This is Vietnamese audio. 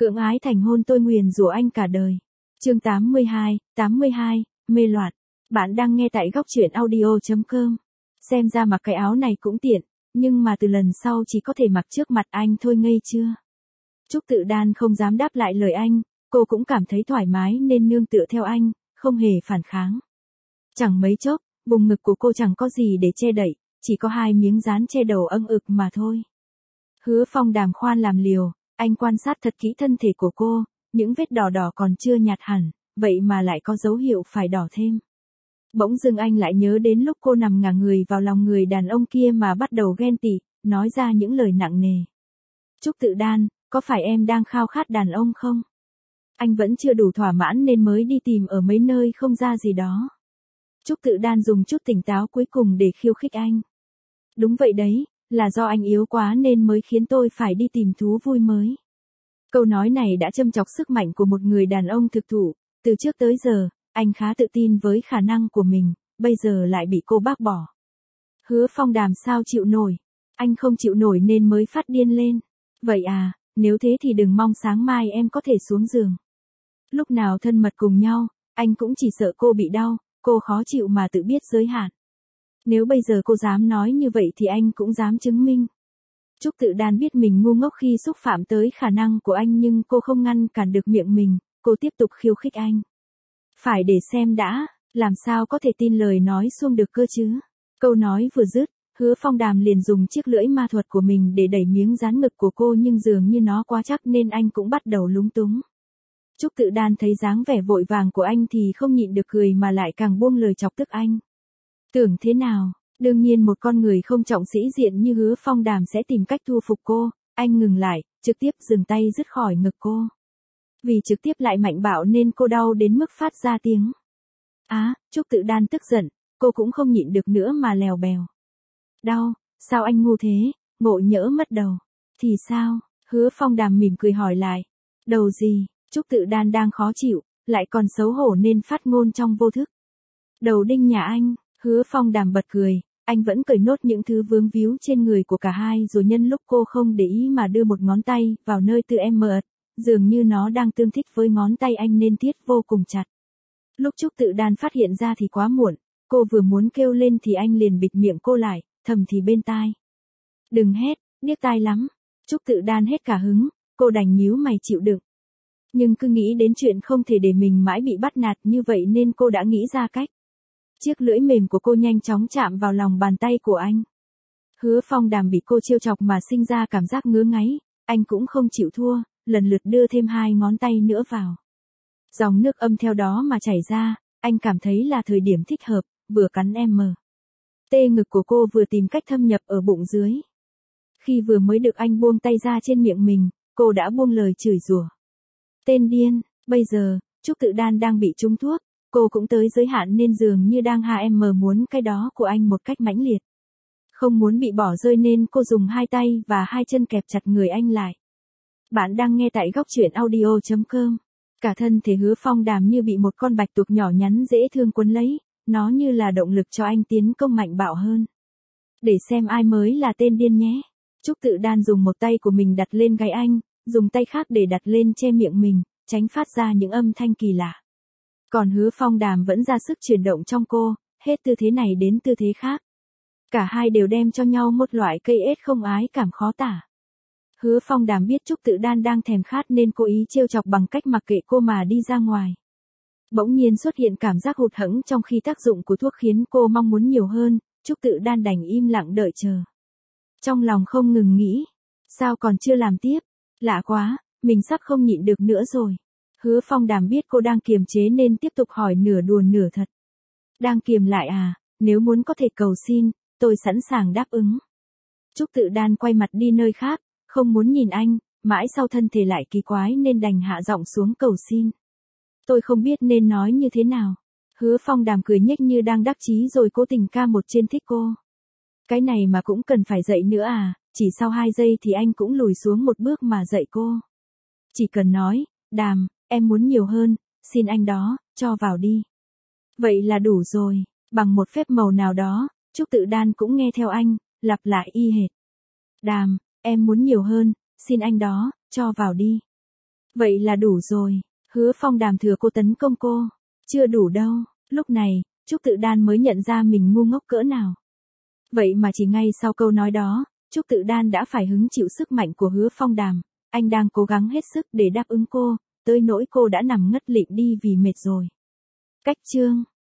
Cưỡng ái thành hôn tôi nguyền rủa anh cả đời. Chương 82, mê loạn. Bạn đang nghe tại góc truyện audio.com. Xem ra mặc cái áo này cũng tiện, nhưng mà từ lần sau chỉ có thể mặc trước mặt anh thôi ngây chưa? Trúc Tự Đan không dám đáp lại lời anh, cô cũng cảm thấy thoải mái nên nương tựa theo anh, không hề phản kháng. Chẳng mấy chốc, vùng ngực của cô chẳng có gì để che đậy, chỉ có hai miếng dán che đầu âng ực mà thôi. Hứa Phong đàm khoan làm liều, anh quan sát thật kỹ thân thể của cô, những vết đỏ đỏ còn chưa nhạt hẳn, vậy mà lại có dấu hiệu phải đỏ thêm. Bỗng dưng anh lại nhớ đến lúc cô nằm ngả người vào lòng người đàn ông kia mà bắt đầu ghen tị, nói ra những lời nặng nề. Trúc Tự Đan, có phải em đang khao khát đàn ông không? Anh vẫn chưa đủ thỏa mãn nên mới đi tìm ở mấy nơi không ra gì đó. Trúc Tự Đan dùng chút tỉnh táo cuối cùng để khiêu khích anh. Đúng vậy đấy, là do anh yếu quá nên mới khiến tôi phải đi tìm thú vui mới. Câu nói này đã châm chọc sức mạnh của một người đàn ông thực thụ, từ trước tới giờ, anh khá tự tin với khả năng của mình, bây giờ lại bị cô bác bỏ. Hứa Phong đàm sao chịu nổi, anh không chịu nổi nên mới phát điên lên. Vậy à, nếu thế thì đừng mong sáng mai em có thể xuống giường. Lúc nào thân mật cùng nhau, anh cũng chỉ sợ cô bị đau, cô khó chịu mà tự biết giới hạn. Nếu bây giờ cô dám nói như vậy thì anh cũng dám chứng minh. Trúc Tự Đan biết mình ngu ngốc khi xúc phạm tới khả năng của anh nhưng cô không ngăn cản được miệng mình, cô tiếp tục khiêu khích anh. Phải để xem đã, làm sao có thể tin lời nói suông được cơ chứ. Câu nói vừa dứt, Hứa Phong đàm liền dùng chiếc lưỡi ma thuật của mình để đẩy miếng dán ngực của cô nhưng dường như nó quá chắc nên anh cũng bắt đầu lúng túng. Trúc Tự Đan thấy dáng vẻ vội vàng của anh thì không nhịn được cười mà lại càng buông lời chọc tức anh. Tưởng thế nào, đương nhiên một con người không trọng sĩ diện như Hứa Phong đàm sẽ tìm cách thu phục cô, anh ngừng lại, trực tiếp dừng tay dứt khỏi ngực cô. Vì trực tiếp lại mạnh bạo nên cô đau đến mức phát ra tiếng. Trúc Tự Đan tức giận, cô cũng không nhịn được nữa mà lèo bèo. Đau, sao anh ngu thế, ngộ nhỡ mất đầu. Thì sao, Hứa Phong đàm mỉm cười hỏi lại. Đầu gì, Trúc Tự Đan đang khó chịu, lại còn xấu hổ nên phát ngôn trong vô thức. Đầu đinh nhà anh. Hứa Phong đàm bật cười, anh vẫn cởi nốt những thứ vướng víu trên người của cả hai rồi nhân lúc cô không để ý mà đưa một ngón tay vào nơi tư em mờ, dường như nó đang tương thích với ngón tay anh nên thiết vô cùng chặt. Lúc Trúc Tự Đan phát hiện ra thì quá muộn, cô vừa muốn kêu lên thì anh liền bịt miệng cô lại, thầm thì bên tai. Đừng hét, điếc tai lắm. Trúc Tự Đan hết cả hứng, cô đành nhíu mày chịu đựng. Nhưng cứ nghĩ đến chuyện không thể để mình mãi bị bắt nạt như vậy nên cô đã nghĩ ra cách. Chiếc lưỡi mềm của cô nhanh chóng chạm vào lòng bàn tay của anh. Hứa Phong đàm bị cô trêu chọc mà sinh ra cảm giác ngứa ngáy, anh cũng không chịu thua, lần lượt đưa thêm hai ngón tay nữa vào. Dòng nước âm theo đó mà chảy ra, anh cảm thấy là thời điểm thích hợp, vừa cắn em mờ. Tê ngực của cô vừa tìm cách thâm nhập ở bụng dưới. Khi vừa mới được anh buông tay ra trên miệng mình, cô đã buông lời chửi rủa. Tên điên, bây giờ, Trúc Tự Đan đang bị trúng thuốc. Cô cũng tới giới hạn nên dường như đang muốn cái đó của anh một cách mãnh liệt. Không muốn bị bỏ rơi nên cô dùng hai tay và hai chân kẹp chặt người anh lại. Bạn đang nghe tại góc truyện audio.com. Cả thân thể Hứa Phong đàm như bị một con bạch tuộc nhỏ nhắn dễ thương quấn lấy, nó như là động lực cho anh tiến công mạnh bạo hơn. Để xem ai mới là tên điên nhé. Trúc Tự Đan dùng một tay của mình đặt lên gáy anh, dùng tay khác để đặt lên che miệng mình, tránh phát ra những âm thanh kỳ lạ. Còn Hứa Phong đàm vẫn ra sức chuyển động trong cô, hết tư thế này đến tư thế khác. Cả hai đều đem cho nhau một loại cây ết không ái cảm khó tả. Hứa Phong đàm biết Trúc Tự Đan đang thèm khát nên cố ý trêu chọc bằng cách mặc kệ cô mà đi ra ngoài. Bỗng nhiên xuất hiện cảm giác hụt hẫng trong khi tác dụng của thuốc khiến cô mong muốn nhiều hơn, Trúc Tự Đan đành im lặng đợi chờ. Trong lòng không ngừng nghĩ, sao còn chưa làm tiếp, lạ quá, mình sắp không nhịn được nữa rồi. Hứa Phong đàm biết cô đang kiềm chế nên tiếp tục hỏi nửa đùa nửa thật. Đang kiềm lại à, nếu muốn có thể cầu xin, tôi sẵn sàng đáp ứng. Trúc Tự Đan quay mặt đi nơi khác, không muốn nhìn anh, mãi sau thân thể lại kỳ quái nên đành hạ giọng xuống cầu xin. Tôi không biết nên nói như thế nào. Hứa Phong đàm cười nhếch như đang đắc chí rồi cố tình ca một trên thích cô. Cái này mà cũng cần phải dạy nữa à, chỉ sau 2 giây thì anh cũng lùi xuống một bước mà dạy cô. Chỉ cần nói, đàm, em muốn nhiều hơn, xin anh đó, cho vào đi. Vậy là đủ rồi, bằng một phép màu nào đó, Trúc Tự Đan cũng nghe theo anh, lặp lại y hệt. Đàm, em muốn nhiều hơn, xin anh đó, cho vào đi. Vậy là đủ rồi. Hứa Phong Đàm thừa cô tấn công cô. Chưa đủ đâu. Lúc này, Trúc Tự Đan mới nhận ra mình ngu ngốc cỡ nào. Vậy mà chỉ ngay sau câu nói đó, Trúc Tự Đan đã phải hứng chịu sức mạnh của Hứa Phong Đàm. Anh đang cố gắng hết sức để đáp ứng cô, tới nỗi cô đã nằm ngất lịm đi vì mệt rồi. Cách chương